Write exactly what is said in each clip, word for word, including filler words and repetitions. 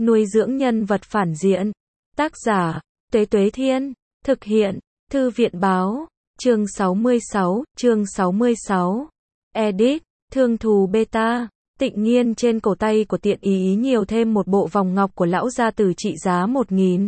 Nuôi dưỡng nhân vật phản diện. Tác giả, Tuế Tuế Thiên. Thực hiện, Thư viện Báo. Chương sáu mươi sáu, chương sáu mươi sáu. Edit, Thương thù beta. Tịnh Nghiên trên cổ tay của Tiện Ý Ý nhiều thêm một bộ vòng ngọc của lão gia tử trị giá một nghìn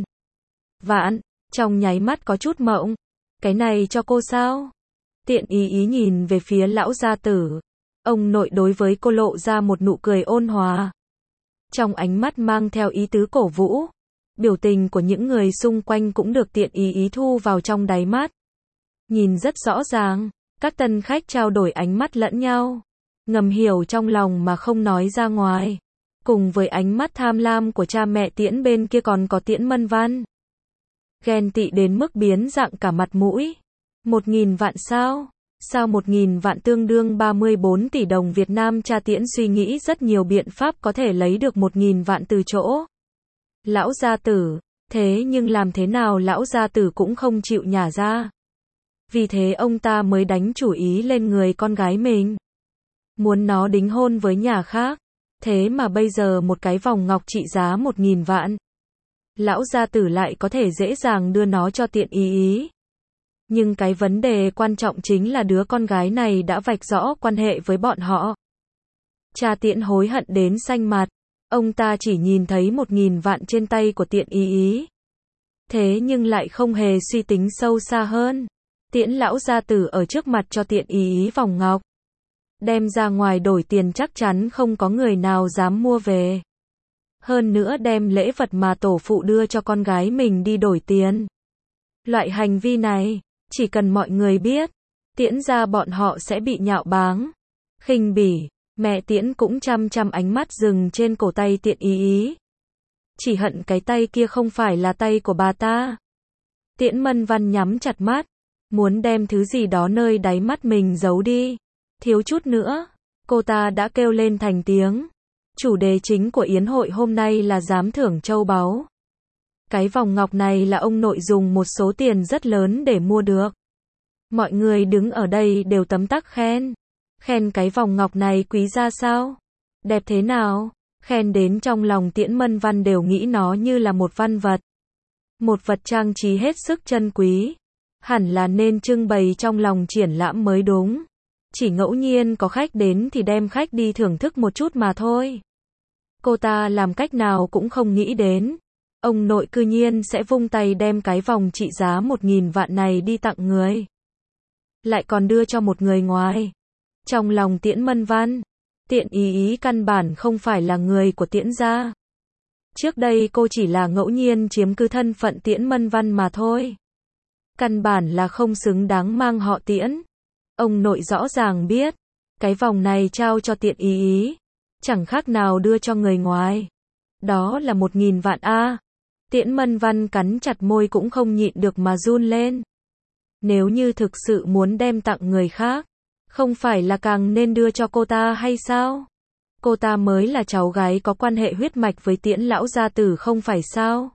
vạn. Trong nháy mắt có chút mộng. Cái này cho cô sao? Tiện Ý Ý nhìn về phía lão gia tử. Ông nội đối với cô lộ ra một nụ cười ôn hòa. Trong ánh mắt mang theo ý tứ cổ vũ. Biểu tình của những người xung quanh cũng được Tiện Ý Ý thu vào trong đáy mắt. Nhìn rất rõ ràng, các tân khách trao đổi ánh mắt lẫn nhau. Ngầm hiểu trong lòng mà không nói ra ngoài. Cùng với ánh mắt tham lam của cha mẹ Tiễn bên kia còn có Tiễn Mân Văn. Ghen tị đến mức biến dạng cả mặt mũi. Một nghìn vạn sao? Sao một nghìn vạn tương đương ba mươi bốn tỷ đồng Việt Nam? Cha Tiễn suy nghĩ rất nhiều biện pháp có thể lấy được một nghìn vạn từ chỗ lão gia tử. Thế nhưng làm thế nào lão gia tử cũng không chịu nhả ra. Vì thế ông ta mới đánh chủ ý lên người con gái mình. Muốn nó đính hôn với nhà khác. Thế mà bây giờ một cái vòng ngọc trị giá một nghìn vạn. Lão gia tử lại có thể dễ dàng đưa nó cho Tiện Ý Ý. Nhưng cái vấn đề quan trọng chính là đứa con gái này đã vạch rõ quan hệ với bọn họ. Cha Tiễn hối hận đến xanh mặt. Ông ta chỉ nhìn thấy một nghìn vạn trên tay của Tiện Ý Ý. Thế nhưng lại không hề suy tính sâu xa hơn. Tiễn lão gia tử ở trước mặt cho Tiện Ý Ý vòng ngọc. Đem ra ngoài đổi tiền chắc chắn không có người nào dám mua về. Hơn nữa đem lễ vật mà tổ phụ đưa cho con gái mình đi đổi tiền. Loại hành vi này, chỉ cần mọi người biết, Tiễn ra bọn họ sẽ bị nhạo báng, khinh bỉ. Mẹ Tiễn cũng chăm chăm ánh mắt dừng trên cổ tay Tiện Ý Ý. Chỉ hận cái tay kia không phải là tay của bà ta. Tiễn Mân Văn nhắm chặt mắt, muốn đem thứ gì đó nơi đáy mắt mình giấu đi. Thiếu chút nữa, cô ta đã kêu lên thành tiếng. Chủ đề chính của yến hội hôm nay là giám thưởng châu báu. Cái vòng ngọc này là ông nội dùng một số tiền rất lớn để mua được. Mọi người đứng ở đây đều tấm tắc khen. Khen cái vòng ngọc này quý ra sao? Đẹp thế nào? Khen đến trong lòng Tiễn Mân Văn đều nghĩ nó như là một văn vật. Một vật trang trí hết sức chân quý. Hẳn là nên trưng bày trong lòng triển lãm mới đúng. Chỉ ngẫu nhiên có khách đến thì đem khách đi thưởng thức một chút mà thôi. Cô ta làm cách nào cũng không nghĩ đến. Ông nội cư nhiên sẽ vung tay đem cái vòng trị giá một nghìn vạn này đi tặng người. Lại còn đưa cho một người ngoài. Trong lòng Tiễn Mân Văn, Tiện Ý Ý căn bản không phải là người của Tiễn gia. Trước đây cô chỉ là ngẫu nhiên chiếm cứ thân phận Tiễn Mân Văn mà thôi. Căn bản là không xứng đáng mang họ Tiễn. Ông nội rõ ràng biết, cái vòng này trao cho Tiện Ý Ý, chẳng khác nào đưa cho người ngoài. Đó là một nghìn vạn a. Tiễn Mân Văn cắn chặt môi cũng không nhịn được mà run lên. Nếu như thực sự muốn đem tặng người khác, không phải là càng nên đưa cho cô ta hay sao? Cô ta mới là cháu gái có quan hệ huyết mạch với Tiễn lão gia tử không phải sao?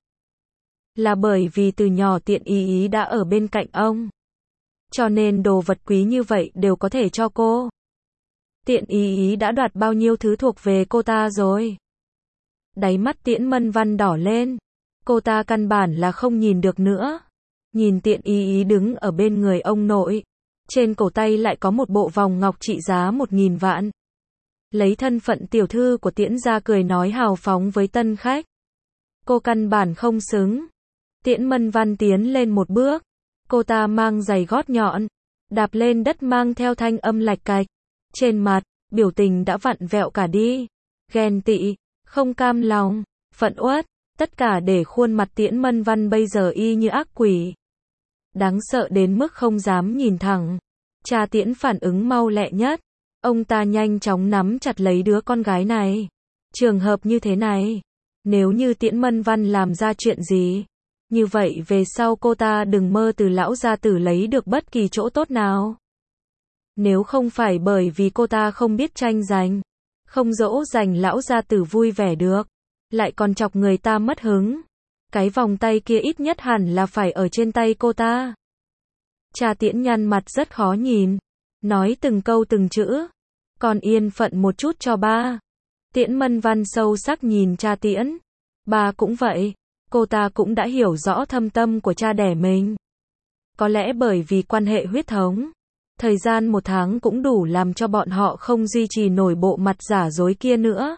Là bởi vì từ nhỏ Tiện Ý Ý đã ở bên cạnh ông. Cho nên đồ vật quý như vậy đều có thể cho cô. Tiện Ý Ý đã đoạt bao nhiêu thứ thuộc về cô ta rồi? Đáy mắt Tiễn Mân Văn đỏ lên. Cô ta căn bản là không nhìn được nữa. Nhìn Tiện Ý Ý đứng ở bên người ông nội. Trên cổ tay lại có một bộ vòng ngọc trị giá một nghìn vạn. Lấy thân phận tiểu thư của Tiễn gia cười nói hào phóng với tân khách. Cô căn bản không xứng. Tiễn Mân Văn tiến lên một bước. Cô ta mang giày gót nhọn. Đạp lên đất mang theo thanh âm lạch cạch. Trên mặt, biểu tình đã vặn vẹo cả đi. Ghen tị, không cam lòng, phẫn uất. Tất cả để khuôn mặt Tiễn Mân Văn bây giờ y như ác quỷ. Đáng sợ đến mức không dám nhìn thẳng. Cha Tiễn phản ứng mau lẹ nhất. Ông ta nhanh chóng nắm chặt lấy đứa con gái này. Trường hợp như thế này, nếu như Tiễn Mân Văn làm ra chuyện gì, như vậy về sau cô ta đừng mơ từ lão gia tử lấy được bất kỳ chỗ tốt nào. Nếu không phải bởi vì cô ta không biết tranh giành, không dỗ dành lão gia tử vui vẻ được, lại còn chọc người ta mất hứng. Cái vòng tay kia ít nhất hẳn là phải ở trên tay cô ta. Cha Tiễn nhăn mặt rất khó nhìn. Nói từng câu từng chữ. Còn yên phận một chút cho ba. Tiễn Mân Văn sâu sắc nhìn cha Tiễn. Ba cũng vậy, cô ta cũng đã hiểu rõ thâm tâm của cha đẻ mình. Có lẽ bởi vì quan hệ huyết thống, thời gian một tháng cũng đủ làm cho bọn họ không duy trì nổi bộ mặt giả dối kia nữa.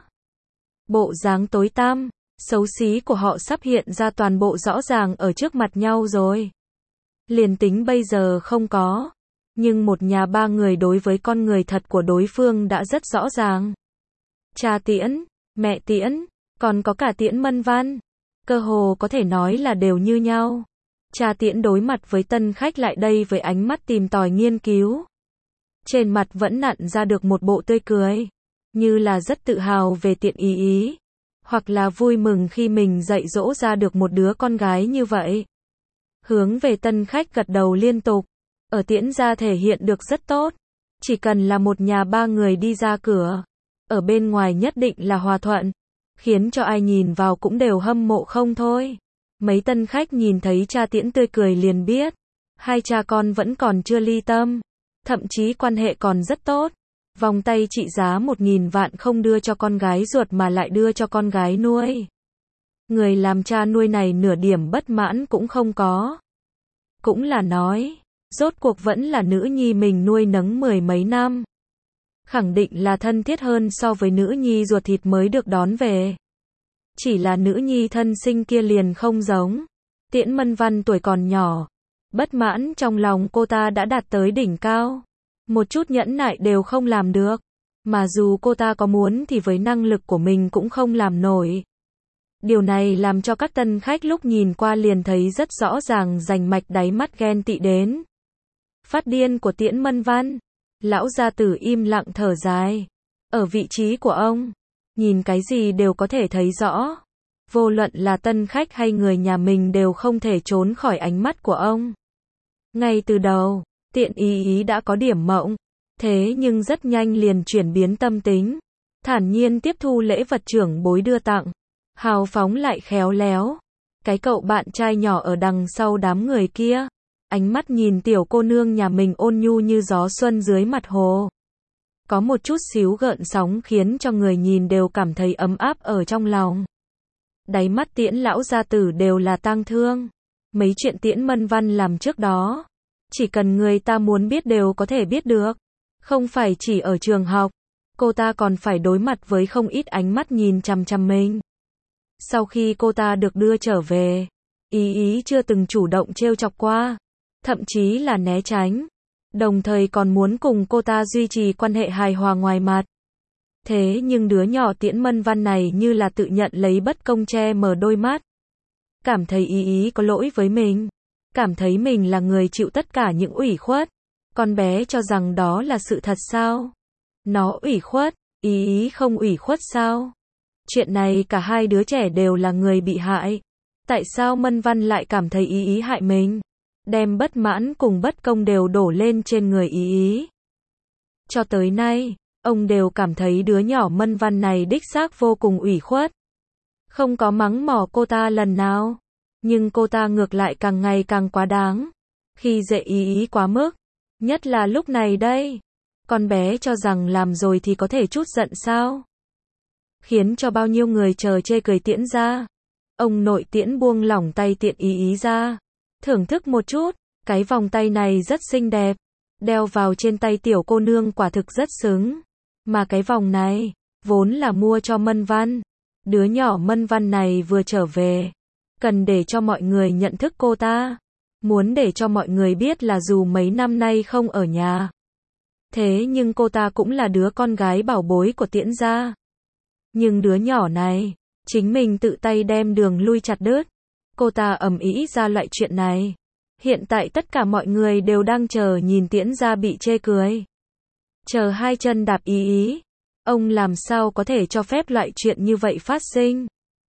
Bộ dáng tối tăm, xấu xí của họ sắp hiện ra toàn bộ rõ ràng ở trước mặt nhau rồi. Liền tính bây giờ không có, nhưng một nhà ba người đối với con người thật của đối phương đã rất rõ ràng. Cha Tiễn, mẹ Tiễn, còn có cả Tiễn Mân Văn, cơ hồ có thể nói là đều như nhau. Cha Tiễn đối mặt với tân khách lại đây với ánh mắt tìm tòi nghiên cứu. Trên mặt vẫn nặn ra được một bộ tươi cười, như là rất tự hào về Tiện Ý Ý, hoặc là vui mừng khi mình dạy dỗ ra được một đứa con gái như vậy. Hướng về tân khách gật đầu liên tục, ở Tiễn gia thể hiện được rất tốt, chỉ cần là một nhà ba người đi ra cửa, ở bên ngoài nhất định là hòa thuận, khiến cho ai nhìn vào cũng đều hâm mộ không thôi. Mấy tân khách nhìn thấy cha Tiễn tươi cười liền biết, hai cha con vẫn còn chưa ly tâm, thậm chí quan hệ còn rất tốt. Vòng tay trị giá một nghìn vạn không đưa cho con gái ruột mà lại đưa cho con gái nuôi. Người làm cha nuôi này nửa điểm bất mãn cũng không có. Cũng là nói, rốt cuộc vẫn là nữ nhi mình nuôi nấng mười mấy năm. Khẳng định là thân thiết hơn so với nữ nhi ruột thịt mới được đón về. Chỉ là nữ nhi thân sinh kia liền không giống. Tiễn Mân Văn tuổi còn nhỏ, bất mãn trong lòng cô ta đã đạt tới đỉnh cao. Một chút nhẫn nại đều không làm được. Mà dù cô ta có muốn thì với năng lực của mình cũng không làm nổi. Điều này làm cho các tân khách lúc nhìn qua liền thấy rất rõ ràng rành mạch đáy mắt ghen tị đến. Phát điên của Tiễn Mân Văn. Lão gia tử im lặng thở dài. Ở vị trí của ông, nhìn cái gì đều có thể thấy rõ. Vô luận là tân khách hay người nhà mình đều không thể trốn khỏi ánh mắt của ông. Ngay từ đầu, Tiện Ý Ý đã có điểm mộng, thế nhưng rất nhanh liền chuyển biến tâm tính, thản nhiên tiếp thu lễ vật trưởng bối đưa tặng, hào phóng lại khéo léo. Cái cậu bạn trai nhỏ ở đằng sau đám người kia, ánh mắt nhìn tiểu cô nương nhà mình ôn nhu như gió xuân dưới mặt hồ. Có một chút xíu gợn sóng khiến cho người nhìn đều cảm thấy ấm áp ở trong lòng. Đáy mắt Tiễn lão gia tử đều là tang thương. Mấy chuyện Tiễn Mân Văn làm trước đó, chỉ cần người ta muốn biết đều có thể biết được. Không phải chỉ ở trường học, cô ta còn phải đối mặt với không ít ánh mắt nhìn chằm chằm mình. Sau khi cô ta được đưa trở về, Ý Ý chưa từng chủ động trêu chọc qua, thậm chí là né tránh, đồng thời còn muốn cùng cô ta duy trì quan hệ hài hòa ngoài mặt. Thế nhưng đứa nhỏ Tiễn Mân Văn này như là tự nhận lấy bất công che mờ đôi mắt. Cảm thấy Ý Ý có lỗi với mình, cảm thấy mình là người chịu tất cả những ủy khuất. Con bé cho rằng đó là sự thật sao? Nó ủy khuất, Ý Ý không ủy khuất sao? Chuyện này cả hai đứa trẻ đều là người bị hại. Tại sao Mân Văn lại cảm thấy Ý Ý hại mình? Đem bất mãn cùng bất công đều đổ lên trên người Ý Ý. Cho tới nay, ông đều cảm thấy đứa nhỏ Mân Văn này đích xác vô cùng ủy khuất. Không có mắng mỏ cô ta lần nào. Nhưng cô ta ngược lại càng ngày càng quá đáng. Khi dễ Ý Ý quá mức. Nhất là lúc này đây. Con bé cho rằng làm rồi thì có thể chút giận sao? Khiến cho bao nhiêu người chờ chê cười Tiễn ra. Ông nội Tiễn buông lỏng tay Tiện Ý Ý ra. Thưởng thức một chút. Cái vòng tay này rất xinh đẹp. Đeo vào trên tay tiểu cô nương quả thực rất xứng. Mà cái vòng này, vốn là mua cho Mân Văn. Đứa nhỏ Mân Văn này vừa trở về. Cần để cho mọi người nhận thức cô ta. Muốn để cho mọi người biết là dù mấy năm nay không ở nhà. Thế nhưng cô ta cũng là đứa con gái bảo bối của Tiễn gia. Nhưng đứa nhỏ này, chính mình tự tay đem đường lui chặt đứt. Cô ta ầm ĩ ra loại chuyện này. Hiện tại tất cả mọi người đều đang chờ nhìn Tiễn gia bị chê cười. Chờ hai chân đạp Ý Ý. Ông làm sao có thể cho phép loại chuyện như vậy phát sinh?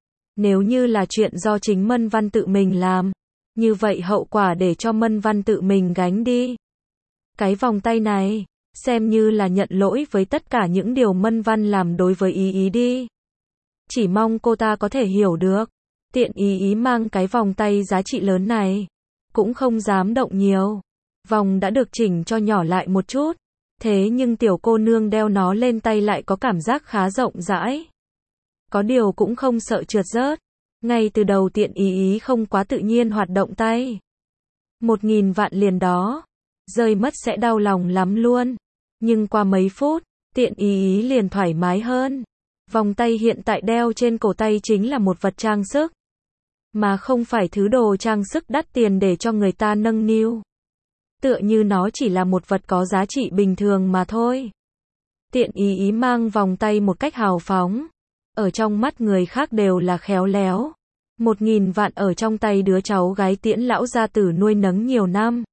Nếu như là chuyện do chính Mân Văn tự mình làm, như vậy hậu quả để cho Mân Văn tự mình gánh đi. Cái vòng tay này, xem như là nhận lỗi với tất cả những điều Mân Văn làm đối với Ý Ý đi. Chỉ mong cô ta có thể hiểu được. Tiện Ý Ý mang cái vòng tay giá trị lớn này, cũng không dám động nhiều. Vòng đã được chỉnh cho nhỏ lại một chút. Thế nhưng tiểu cô nương đeo nó lên tay lại có cảm giác khá rộng rãi. Có điều cũng không sợ trượt rớt. Ngay từ đầu tiện ý ý không quá tự nhiên hoạt động tay. Một nghìn vạn liền đó. Rơi mất sẽ đau lòng lắm luôn. Nhưng qua mấy phút, tiện ý ý liền thoải mái hơn. Vòng tay hiện tại đeo trên cổ tay chính là một vật trang sức. Mà không phải thứ đồ trang sức đắt tiền để cho người ta nâng niu. Tựa như nó chỉ là một vật có giá trị bình thường mà thôi. Tiện ý ý mang vòng tay một cách hào phóng. Ở trong mắt người khác đều là khéo léo. Một nghìn vạn ở trong tay đứa cháu gái Tiễn lão gia tử nuôi nấng nhiều năm.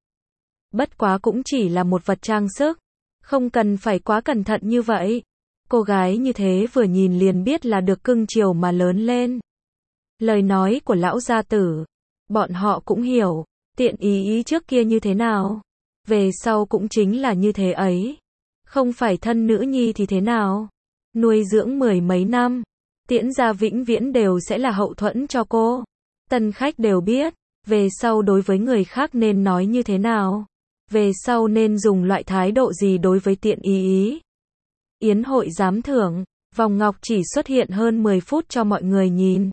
Bất quá cũng chỉ là một vật trang sức. Không cần phải quá cẩn thận như vậy. Cô gái như thế vừa nhìn liền biết là được cưng chiều mà lớn lên. Lời nói của lão gia tử, bọn họ cũng hiểu, tiện ý ý trước kia như thế nào. Về sau cũng chính là như thế ấy. Không phải thân nữ nhi thì thế nào. Nuôi dưỡng mười mấy năm, Tiễn gia vĩnh viễn đều sẽ là hậu thuẫn cho cô. Tân khách đều biết, về sau đối với người khác nên nói như thế nào. Về sau nên dùng loại thái độ gì đối với tiện ý ý. Yến hội giám thưởng, vòng ngọc chỉ xuất hiện hơn mười phút cho mọi người nhìn.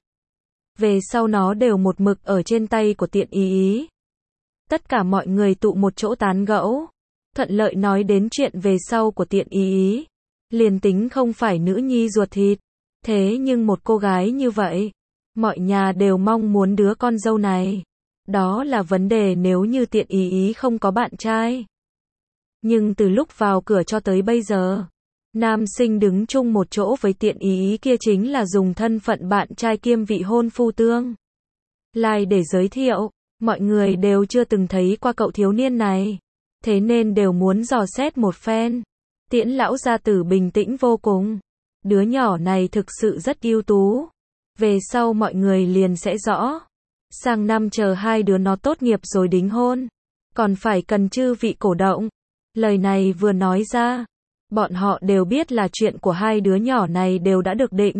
Về sau nó đều một mực ở trên tay của tiện ý ý. Tất cả mọi người tụ một chỗ tán gẫu. Thuận lợi nói đến chuyện về sau của tiện ý ý. Liền tính không phải nữ nhi ruột thịt. Thế nhưng một cô gái như vậy, mọi nhà đều mong muốn đứa con dâu này. Đó là vấn đề nếu như tiện ý ý không có bạn trai. Nhưng từ lúc vào cửa cho tới bây giờ, nam sinh đứng chung một chỗ với tiện ý ý kia chính là dùng thân phận bạn trai kiêm vị hôn phu tương lai để giới thiệu. Mọi người đều chưa từng thấy qua cậu thiếu niên này. Thế nên đều muốn dò xét một phen. Tiễn lão gia tử bình tĩnh vô cùng. Đứa nhỏ này thực sự rất ưu tú. Về sau mọi người liền sẽ rõ. Sang năm chờ hai đứa nó tốt nghiệp rồi đính hôn. Còn phải cần chư vị cổ động. Lời này vừa nói ra. Bọn họ đều biết là chuyện của hai đứa nhỏ này đều đã được định.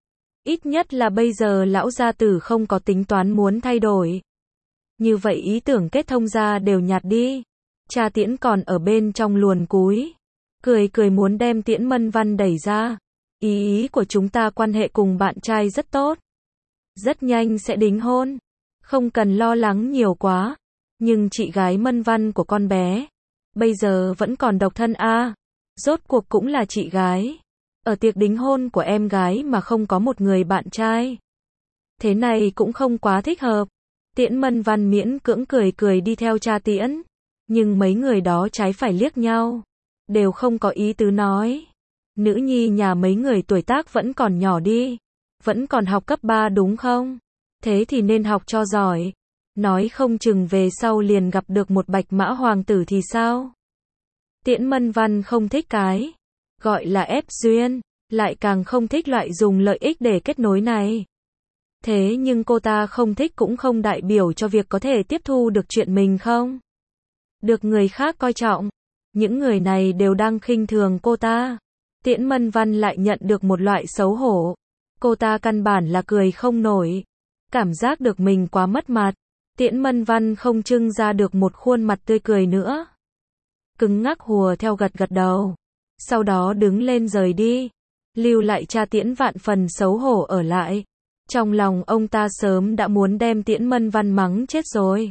Ít nhất là bây giờ lão gia tử không có tính toán muốn thay đổi. Như vậy ý tưởng kết thông ra đều nhạt đi. Cha Tiễn còn ở bên trong luồn cúi. Cười cười muốn đem Tiễn Mân Văn đẩy ra. Ý ý của chúng ta quan hệ cùng bạn trai rất tốt. Rất nhanh sẽ đính hôn. Không cần lo lắng nhiều quá. Nhưng chị gái Mân Văn của con bé, bây giờ vẫn còn độc thân a à. Rốt cuộc cũng là chị gái. Ở tiệc đính hôn của em gái mà không có một người bạn trai. Thế này cũng không quá thích hợp. Tiễn Mân Văn miễn cưỡng cười cười đi theo cha Tiễn. Nhưng mấy người đó trái phải liếc nhau. Đều không có ý tứ nói. Nữ nhi nhà mấy người tuổi tác vẫn còn nhỏ đi. Vẫn còn học cấp ba đúng không? Thế thì nên học cho giỏi. Nói không chừng về sau liền gặp được một bạch mã hoàng tử thì sao? Tiễn Mân Văn không thích cái gọi là ép duyên. Lại càng không thích loại dùng lợi ích để kết nối này. Thế nhưng cô ta không thích cũng không đại biểu cho việc có thể tiếp thu được chuyện mình không được người khác coi trọng. Những người này đều đang khinh thường cô ta. Tiễn Mân Văn lại nhận được một loại xấu hổ. Cô ta căn bản là cười không nổi. Cảm giác được mình quá mất mặt. Tiễn Mân Văn không trưng ra được một khuôn mặt tươi cười nữa. Cứng ngắc hùa theo gật gật đầu. Sau đó đứng lên rời đi. Lưu lại cha Tiễn vạn phần xấu hổ ở lại. Trong lòng ông ta sớm đã muốn đem Tiễn Mân Văn mắng chết rồi.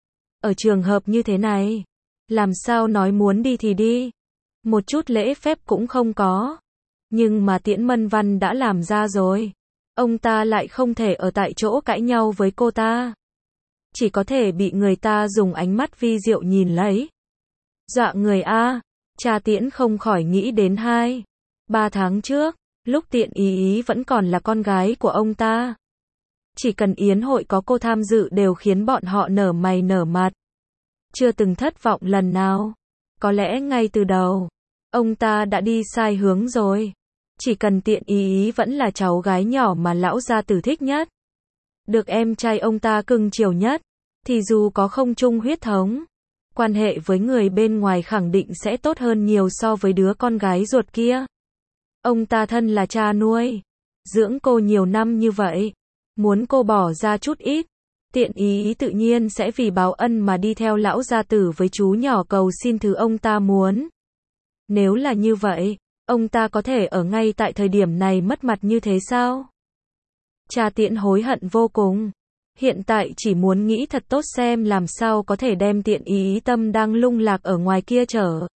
Ở trường hợp như thế này, làm sao nói muốn đi thì đi. Một chút lễ phép cũng không có. Nhưng mà Tiễn Mân Văn đã làm ra rồi. Ông ta lại không thể ở tại chỗ cãi nhau với cô ta. Chỉ có thể bị người ta dùng ánh mắt vi diệu nhìn lấy. Dọa người a. Cha Tiễn không khỏi nghĩ đến hai, ba tháng trước, lúc tiện ý ý vẫn còn là con gái của ông ta. Chỉ cần yến hội có cô tham dự đều khiến bọn họ nở mày nở mặt. Chưa từng thất vọng lần nào. Có lẽ ngay từ đầu, ông ta đã đi sai hướng rồi. Chỉ cần tiện ý ý vẫn là cháu gái nhỏ mà lão gia tử thích nhất. Được em trai ông ta cưng chiều nhất. Thì dù có không chung huyết thống, quan hệ với người bên ngoài khẳng định sẽ tốt hơn nhiều so với đứa con gái ruột kia. Ông ta thân là cha nuôi. Dưỡng cô nhiều năm như vậy. Muốn cô bỏ ra chút ít. Tiện ý ý tự nhiên sẽ vì báo ân mà đi theo lão gia tử với chú nhỏ cầu xin thứ ông ta muốn. Nếu là như vậy, ông ta có thể ở ngay tại thời điểm này mất mặt như thế sao? Cha Tiễn hối hận vô cùng. Hiện tại chỉ muốn nghĩ thật tốt xem làm sao có thể đem Tiện Ý Ý tâm đang lung lạc ở ngoài kia trở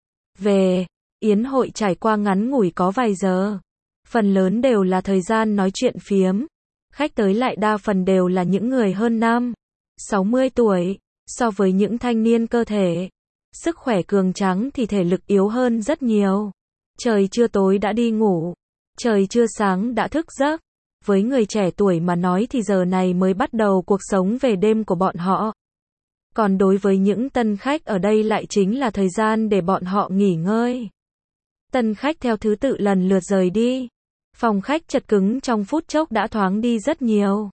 về. Yến hội trải qua ngắn ngủi có vài giờ. Phần lớn đều là thời gian nói chuyện phiếm. Khách tới lại đa phần đều là những người hơn năm, sáu mươi tuổi. So với những thanh niên cơ thể, sức khỏe cường tráng thì thể lực yếu hơn rất nhiều. Trời chưa tối đã đi ngủ. Trời chưa sáng đã thức giấc. Với người trẻ tuổi mà nói thì giờ này mới bắt đầu cuộc sống về đêm của bọn họ. Còn đối với những tân khách ở đây lại chính là thời gian để bọn họ nghỉ ngơi. Tân khách theo thứ tự lần lượt rời đi. Phòng khách chật cứng trong phút chốc đã thoáng đi rất nhiều.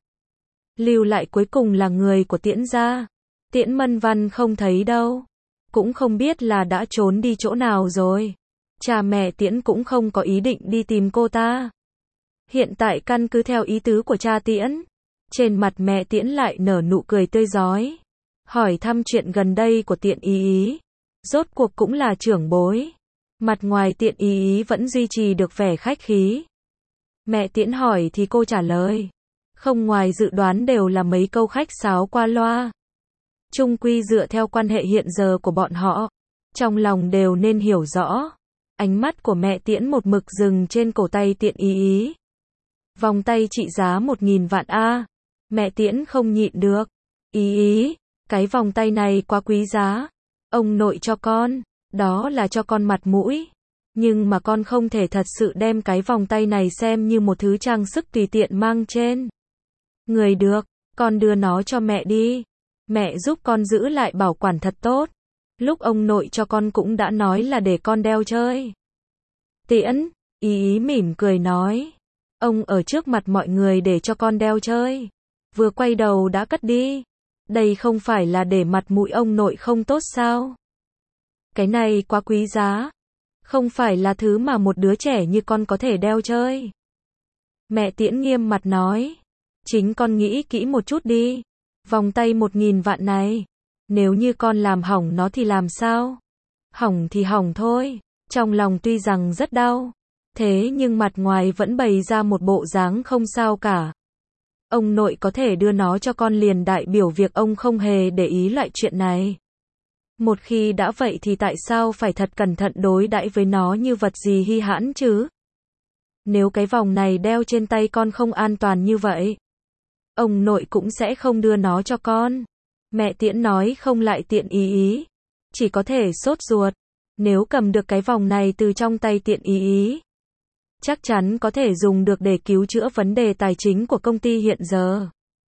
Lưu lại cuối cùng là người của Tiễn gia. Tiễn Mân Văn không thấy đâu. Cũng không biết là đã trốn đi chỗ nào rồi. Cha mẹ Tiễn cũng không có ý định đi tìm cô ta. Hiện tại căn cứ theo ý tứ của cha Tiễn. Trên mặt mẹ Tiễn lại nở nụ cười tươi rói. Hỏi thăm chuyện gần đây của Tiện Ý Ý. Rốt cuộc cũng là trưởng bối. Mặt ngoài Tiện Ý Ý vẫn duy trì được vẻ khách khí. Mẹ Tiễn hỏi thì cô trả lời. Không ngoài dự đoán đều là mấy câu khách sáo qua loa. Chung quy dựa theo quan hệ hiện giờ của bọn họ. Trong lòng đều nên hiểu rõ. Ánh mắt của mẹ Tiễn một mực dừng trên cổ tay Tiện Ý Ý. Vòng tay trị giá một nghìn vạn a. Mẹ Tiễn không nhịn được. Ý ý, cái vòng tay này quá quý giá. Ông nội cho con, đó là cho con mặt mũi. Nhưng mà con không thể thật sự đem cái vòng tay này xem như một thứ trang sức tùy tiện mang trên người được. Con đưa nó cho mẹ đi. Mẹ giúp con giữ lại bảo quản thật tốt. Lúc ông nội cho con cũng đã nói là để con đeo chơi. Tiễn, Ý Ý mỉm cười nói. Ông ở trước mặt mọi người để cho con đeo chơi. Vừa quay đầu đã cất đi. Đây không phải là để mặt mũi ông nội không tốt sao? Cái này quá quý giá. Không phải là thứ mà một đứa trẻ như con có thể đeo chơi. Mẹ Tiễn nghiêm mặt nói. Chính con nghĩ kỹ một chút đi. Vòng tay một nghìn vạn này. Nếu như con làm hỏng nó thì làm sao? Hỏng thì hỏng thôi. Trong lòng tuy rằng rất đau. Thế nhưng mặt ngoài vẫn bày ra một bộ dáng không sao cả. Ông nội có thể đưa nó cho con liền đại biểu việc ông không hề để ý loại chuyện này. Một khi đã vậy thì tại sao phải thật cẩn thận đối đãi với nó như vật gì hi hãn chứ? Nếu cái vòng này đeo trên tay con không an toàn như vậy, ông nội cũng sẽ không đưa nó cho con. Mẹ Tiễn nói không lại Tiện Ý Ý. Chỉ có thể sốt ruột. Nếu cầm được cái vòng này từ trong tay Tiện Ý Ý, chắc chắn có thể dùng được để cứu chữa vấn đề tài chính của công ty hiện giờ.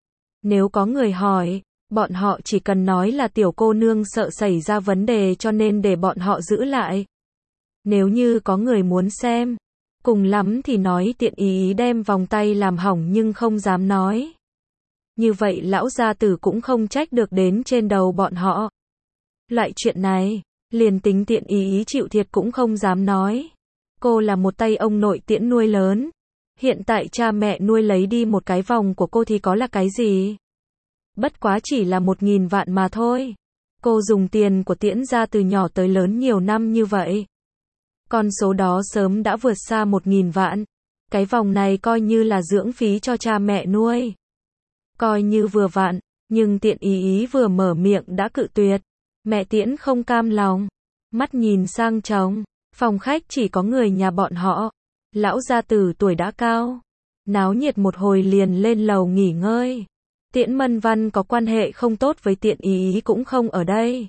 Nếu có người hỏi, bọn họ chỉ cần nói là tiểu cô nương sợ xảy ra vấn đề cho nên để bọn họ giữ lại. Nếu như có người muốn xem, cùng lắm thì nói Tiện Ý Ý đem vòng tay làm hỏng nhưng không dám nói. Như vậy lão gia tử cũng không trách được đến trên đầu bọn họ. Loại chuyện này, liền tính Tiện Ý Ý chịu thiệt cũng không dám nói. Cô là một tay ông nội Tiễn nuôi lớn. Hiện tại cha mẹ nuôi lấy đi một cái vòng của cô thì có là cái gì? Bất quá chỉ là một nghìn vạn mà thôi. Cô dùng tiền của Tiễn gia từ nhỏ tới lớn nhiều năm như vậy. Con số đó sớm đã vượt xa một nghìn vạn. Cái vòng này coi như là dưỡng phí cho cha mẹ nuôi. Coi như vừa vặn, nhưng Tiện Ý Ý vừa mở miệng đã cự tuyệt. Mẹ Tiễn không cam lòng. Mắt nhìn sang chồng. Phòng khách chỉ có người nhà bọn họ. Lão gia tử tuổi đã cao. Náo nhiệt một hồi liền lên lầu nghỉ ngơi. Tiễn Mân Văn có quan hệ không tốt với Tiện Ý Ý cũng không ở đây.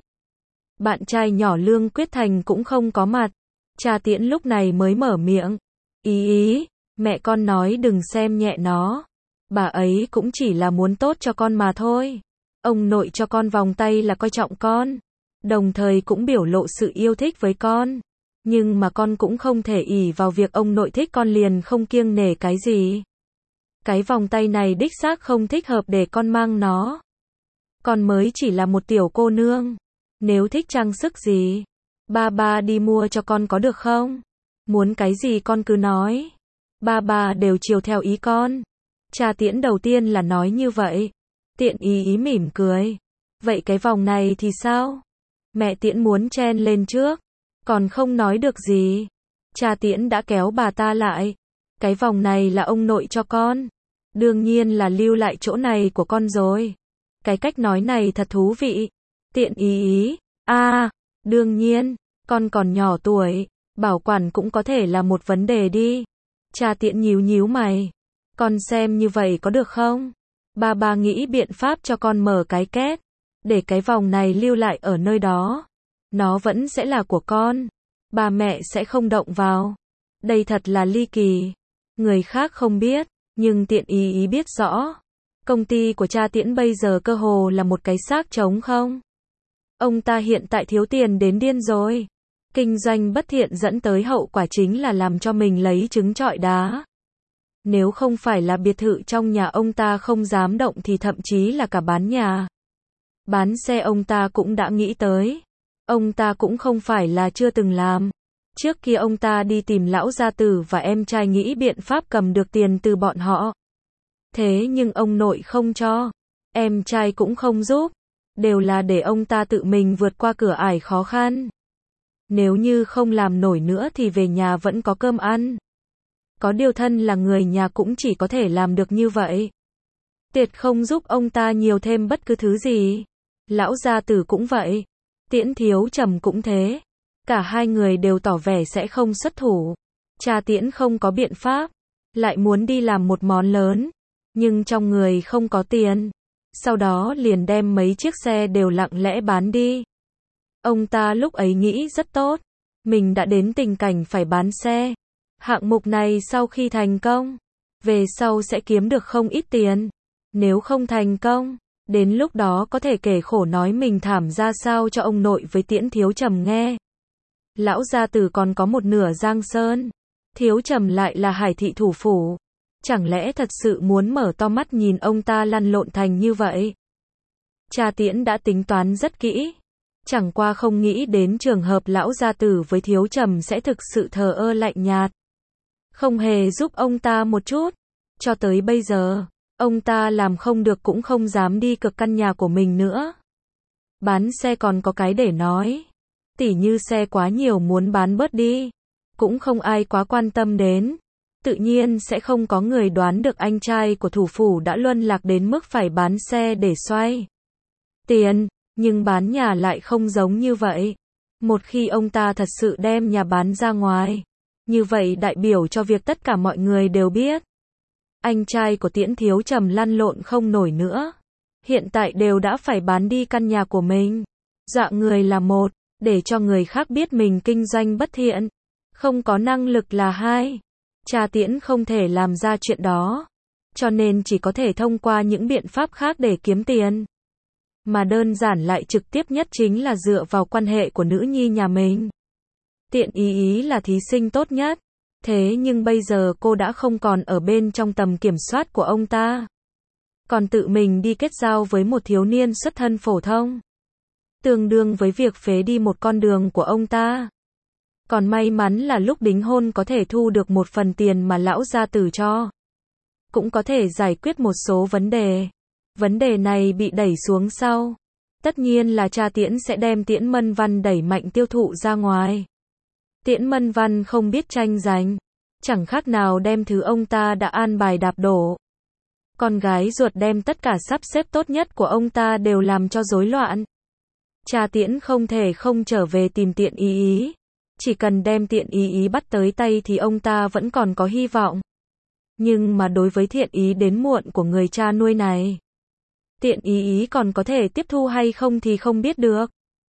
Bạn trai nhỏ Lương Quyết Thành cũng không có mặt. Cha Tiễn lúc này mới mở miệng. Ý Ý, mẹ con nói đừng xem nhẹ nó. Bà ấy cũng chỉ là muốn tốt cho con mà thôi. Ông nội cho con vòng tay là coi trọng con. Đồng thời cũng biểu lộ sự yêu thích với con. Nhưng mà con cũng không thể ỷ vào việc ông nội thích con liền không kiêng nể cái gì. Cái vòng tay này đích xác không thích hợp để con mang nó. Con mới chỉ là một tiểu cô nương. Nếu thích trang sức gì, ba ba đi mua cho con có được không? Muốn cái gì con cứ nói. Ba ba đều chiều theo ý con. Cha Tiễn đầu tiên là nói như vậy. Tiện Ý Ý mỉm cười. Vậy cái vòng này thì sao? Mẹ Tiễn muốn chen lên trước. Còn không nói được gì. Cha Tiễn đã kéo bà ta lại. Cái vòng này là ông nội cho con. Đương nhiên là lưu lại chỗ này của con rồi. Cái cách nói này thật thú vị. Tiện ý ý, a à, đương nhiên, con còn nhỏ tuổi, bảo quản cũng có thể là một vấn đề đi. Cha Tiễn nhíu nhíu mày. Con xem như vậy có được không? Ba ba nghĩ biện pháp cho con mở cái két, để cái vòng này lưu lại ở nơi đó. Nó vẫn sẽ là của con. Ba mẹ sẽ không động vào. Đây thật là ly kỳ. Người khác không biết, nhưng Tiện ý ý biết rõ. Công ty của cha Tiễn bây giờ cơ hồ là một cái xác trống không. Ông ta hiện tại thiếu tiền đến điên rồi. Kinh doanh bất thiện dẫn tới hậu quả chính là làm cho mình lấy trứng trọi đá. Nếu không phải là biệt thự trong nhà ông ta không dám động thì thậm chí là cả bán nhà. Bán xe ông ta cũng đã nghĩ tới. Ông ta cũng không phải là chưa từng làm. Trước kia ông ta đi tìm lão gia tử và em trai nghĩ biện pháp cầm được tiền từ bọn họ. Thế nhưng ông nội không cho. Em trai cũng không giúp. Đều là để ông ta tự mình vượt qua cửa ải khó khăn. Nếu như không làm nổi nữa thì về nhà vẫn có cơm ăn. Có điều thân là người nhà cũng chỉ có thể làm được như vậy. Tiệt không giúp ông ta nhiều thêm bất cứ thứ gì. Lão gia tử cũng vậy. Tiễn Thiếu Trầm cũng thế. Cả hai người đều tỏ vẻ sẽ không xuất thủ. Cha Tiễn không có biện pháp. Lại muốn đi làm một món lớn. Nhưng trong người không có tiền. Sau đó liền đem mấy chiếc xe đều lặng lẽ bán đi. Ông ta lúc ấy nghĩ rất tốt. Mình đã đến tình cảnh phải bán xe. Hạng mục này sau khi thành công, về sau sẽ kiếm được không ít tiền. Nếu không thành công, đến lúc đó có thể kể khổ nói mình thảm ra sao cho ông nội với Tiễn Thiếu Trầm nghe. Lão gia tử còn có một nửa Giang Sơn. Thiếu Trầm lại là Hải thị thủ phủ. Chẳng lẽ thật sự muốn mở to mắt nhìn ông ta lăn lộn thành như vậy? Cha Tiễn đã tính toán rất kỹ. Chẳng qua không nghĩ đến trường hợp lão gia tử với Thiếu Trầm sẽ thực sự thờ ơ lạnh nhạt. Không hề giúp ông ta một chút. Cho tới bây giờ, ông ta làm không được cũng không dám đi cực căn nhà của mình nữa. Bán xe còn có cái để nói. Tỉ như xe quá nhiều muốn bán bớt đi. Cũng không ai quá quan tâm đến. Tự nhiên sẽ không có người đoán được anh trai của thủ phủ đã luân lạc đến mức phải bán xe để xoay tiền. Nhưng bán nhà lại không giống như vậy. Một khi ông ta thật sự đem nhà bán ra ngoài, như vậy đại biểu cho việc tất cả mọi người đều biết. Anh trai của Tiễn Thiếu Trầm lăn lộn không nổi nữa. Hiện tại đều đã phải bán đi căn nhà của mình. Dọa người là một, để cho người khác biết mình kinh doanh bất thiện. Không có năng lực là hai. Cha Tiễn không thể làm ra chuyện đó. Cho nên chỉ có thể thông qua những biện pháp khác để kiếm tiền. Mà đơn giản lại trực tiếp nhất chính là dựa vào quan hệ của nữ nhi nhà mình. Tiện ý ý là thí sinh tốt nhất. Thế nhưng bây giờ cô đã không còn ở bên trong tầm kiểm soát của ông ta. Còn tự mình đi kết giao với một thiếu niên xuất thân phổ thông. Tương đương với việc phế đi một con đường của ông ta. Còn may mắn là lúc đính hôn có thể thu được một phần tiền mà lão gia tử cho. Cũng có thể giải quyết một số vấn đề. Vấn đề này bị đẩy xuống sau. Tất nhiên là cha Tiễn sẽ đem Tiễn Mân Văn đẩy mạnh tiêu thụ ra ngoài. Tiễn Mân Văn không biết tranh giành. Chẳng khác nào đem thứ ông ta đã an bài đạp đổ. Con gái ruột đem tất cả sắp xếp tốt nhất của ông ta đều làm cho rối loạn. Cha Tiễn không thể không trở về tìm Tiện ý ý. Chỉ cần đem Tiện ý ý bắt tới tay thì ông ta vẫn còn có hy vọng. Nhưng mà đối với thiện ý đến muộn của người cha nuôi này, Tiện ý ý còn có thể tiếp thu hay không thì không biết được.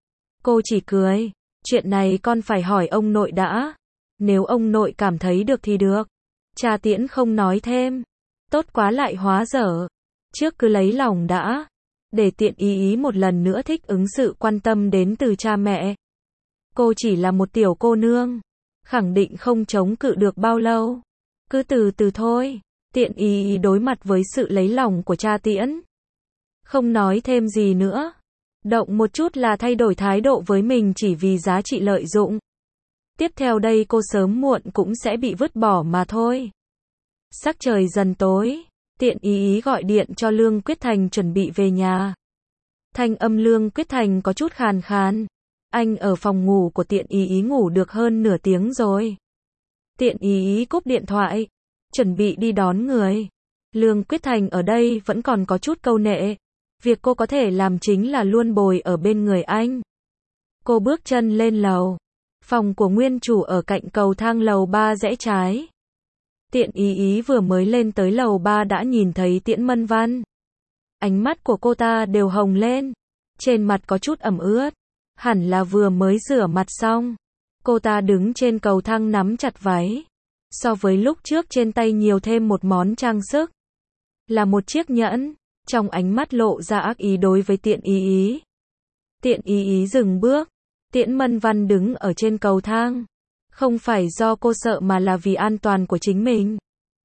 Cô chỉ cười. Chuyện này con phải hỏi ông nội đã. Nếu ông nội cảm thấy được thì được. Cha Tiễn không nói thêm. Tốt quá lại hóa dở. Trước cứ lấy lòng đã. Để Tiện ý ý một lần nữa thích ứng sự quan tâm đến từ cha mẹ. Cô chỉ là một tiểu cô nương. Khẳng định không chống cự được bao lâu. Cứ từ từ thôi. Tiện ý ý đối mặt với sự lấy lòng của cha Tiễn. Không nói thêm gì nữa. Động một chút là thay đổi thái độ với mình chỉ vì giá trị lợi dụng. Tiếp theo đây cô sớm muộn cũng sẽ bị vứt bỏ mà thôi. Sắc trời dần tối. Tiện ý ý gọi điện cho Lương Quyết Thành chuẩn bị về nhà. Thanh âm Lương Quyết Thành có chút khàn khàn. Anh ở phòng ngủ của Tiện ý ý ngủ được hơn nửa tiếng rồi. Tiện ý ý cúp điện thoại. Chuẩn bị đi đón người. Lương Quyết Thành ở đây vẫn còn có chút câu nệ. Việc cô có thể làm chính là luôn bồi ở bên người anh. Cô bước chân lên lầu. Phòng của nguyên chủ ở cạnh cầu thang lầu ba rẽ trái. Tiện Ý Ý vừa mới lên tới lầu ba đã nhìn thấy Tiễn Mân Văn. Ánh mắt của cô ta đều hồng lên. Trên mặt có chút ẩm ướt. Hẳn là vừa mới rửa mặt xong. Cô ta đứng trên cầu thang nắm chặt váy. So với lúc trước trên tay nhiều thêm một món trang sức. Là một chiếc nhẫn. Trong ánh mắt lộ ra ác ý đối với Tiện Ý Ý. Tiện Ý Ý dừng bước. Tiễn Mân Văn đứng ở trên cầu thang. Không phải do cô sợ mà là vì an toàn của chính mình.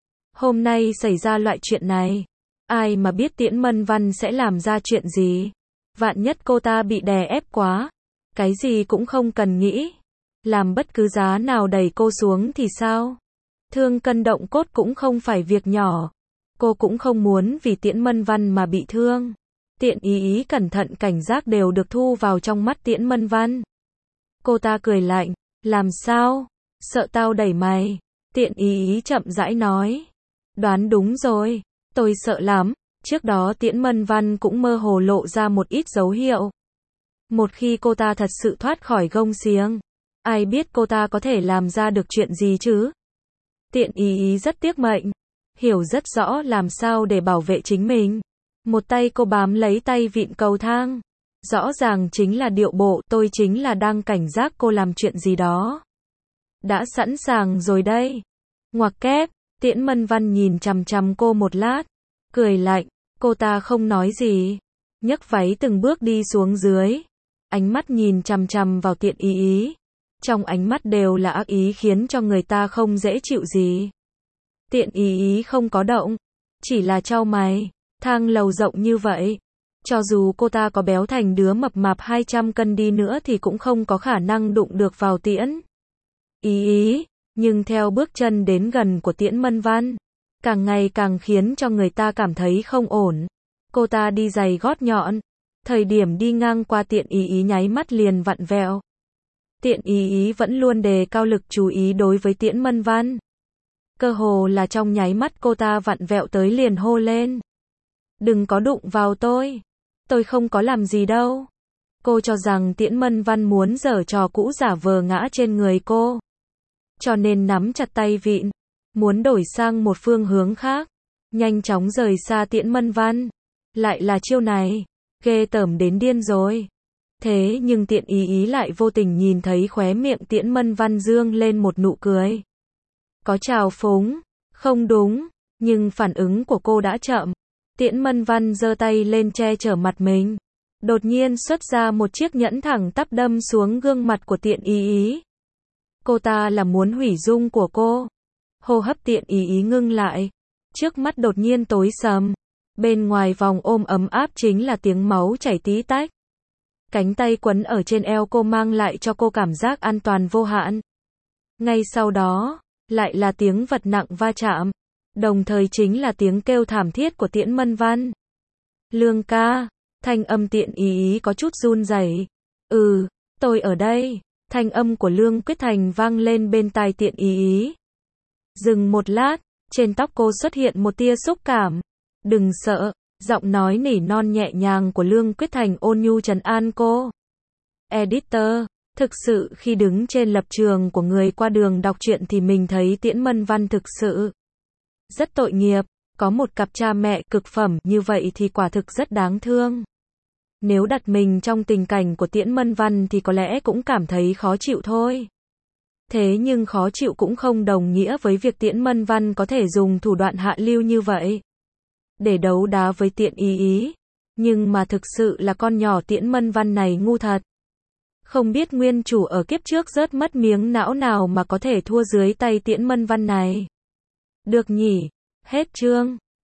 Hôm nay xảy ra loại chuyện này. Ai mà biết Tiễn Mân Văn sẽ làm ra chuyện gì. Vạn nhất cô ta bị đè ép quá. Cái gì cũng không cần nghĩ. Làm bất cứ giá nào đẩy cô xuống thì sao? Thương cân động cốt cũng không phải việc nhỏ. Cô cũng không muốn vì Tiễn Mân Văn mà bị thương. Tiện Ý Ý cẩn thận cảnh giác đều được thu vào trong mắt Tiễn Mân Văn. Cô ta cười lạnh. Làm sao? Sợ tao đẩy mày? Tiện Ý Ý chậm rãi nói. Đoán đúng rồi. Tôi sợ lắm. Trước đó Tiễn Mân Văn cũng mơ hồ lộ ra một ít dấu hiệu. Một khi cô ta thật sự thoát khỏi gông xiềng, ai biết cô ta có thể làm ra được chuyện gì chứ? Tiện Ý Ý rất tiếc mệnh. Hiểu rất rõ làm sao để bảo vệ chính mình. Một tay cô bám lấy tay vịn cầu thang. Rõ ràng chính là điệu bộ, tôi chính là đang cảnh giác cô làm chuyện gì đó. Đã sẵn sàng rồi đây. Ngoặc kép, Tiễn Mân Văn nhìn chằm chằm cô một lát. Cười lạnh, cô ta không nói gì. Nhấc váy từng bước đi xuống dưới. Ánh mắt nhìn chằm chằm vào Tiện Ý Ý. Trong ánh mắt đều là ác ý khiến cho người ta không dễ chịu gì. Tiện Ý Ý không có động. Chỉ là chau mày. Thang lầu rộng như vậy. Cho dù cô ta có béo thành đứa mập mạp hai trăm cân đi nữa thì cũng không có khả năng đụng được vào Tiễn Ý Ý. Nhưng theo bước chân đến gần của Tiễn Mân Văn, càng ngày càng khiến cho người ta cảm thấy không ổn. Cô ta đi giày gót nhọn. Thời điểm đi ngang qua Tiện Ý Ý nháy mắt liền vặn vẹo. Tiện Ý Ý vẫn luôn đề cao lực chú ý đối với Tiễn Mân Văn. Cơ hồ là trong nháy mắt cô ta vặn vẹo tới liền hô lên. Đừng có đụng vào tôi. Tôi không có làm gì đâu. Cô cho rằng Tiễn Mân Văn muốn giở trò cũ giả vờ ngã trên người cô. Cho nên nắm chặt tay vịn. Muốn đổi sang một phương hướng khác. Nhanh chóng rời xa Tiễn Mân Văn. Lại là chiêu này. Ghê tởm đến điên rồi. Thế nhưng Tiện Ý Ý lại vô tình nhìn thấy khóe miệng Tiễn Mân Văn dương lên một nụ cười. Có trào phúng. Không đúng. Nhưng phản ứng của cô đã chậm. Tiễn Mân Văn giơ tay lên che chở mặt mình. Đột nhiên xuất ra một chiếc nhẫn thẳng tắp đâm xuống gương mặt của Tiện Ý Ý. Cô ta là muốn hủy dung của cô. Hô hấp Tiện Ý Ý ngưng lại. Trước mắt đột nhiên tối sầm. Bên ngoài vòng ôm ấm áp chính là tiếng máu chảy tí tách. Cánh tay quấn ở trên eo cô mang lại cho cô cảm giác an toàn vô hạn. Ngay sau đó, lại là tiếng vật nặng va chạm. Đồng thời chính là tiếng kêu thảm thiết của Tiễn Mân Văn. Lương ca, thanh âm Tiện Ý Ý có chút run rẩy. Ừ, tôi ở đây. Thanh âm của Lương Quyết Thành vang lên bên tai Tiện Ý Ý. Dừng một lát, trên tóc cô xuất hiện một tia xúc cảm. Đừng sợ, giọng nói nỉ non nhẹ nhàng của Lương Quyết Thành ôn nhu trấn an cô. Editor, thực sự khi đứng trên lập trường của người qua đường đọc truyện thì mình thấy Tiễn Mân Văn thực sự rất tội nghiệp. Có một cặp cha mẹ cực phẩm như vậy thì quả thực rất đáng thương. Nếu đặt mình trong tình cảnh của Tiễn Mân Văn thì có lẽ cũng cảm thấy khó chịu thôi. Thế nhưng khó chịu cũng không đồng nghĩa với việc Tiễn Mân Văn có thể dùng thủ đoạn hạ lưu như vậy để đấu đá với Tiện Ý Ý. Nhưng mà thực sự là con nhỏ Tiễn Mân Văn này ngu thật. Không biết nguyên chủ ở kiếp trước rớt mất miếng não nào mà có thể thua dưới tay Tiễn Mân Văn này. Được nhỉ? Hết chương.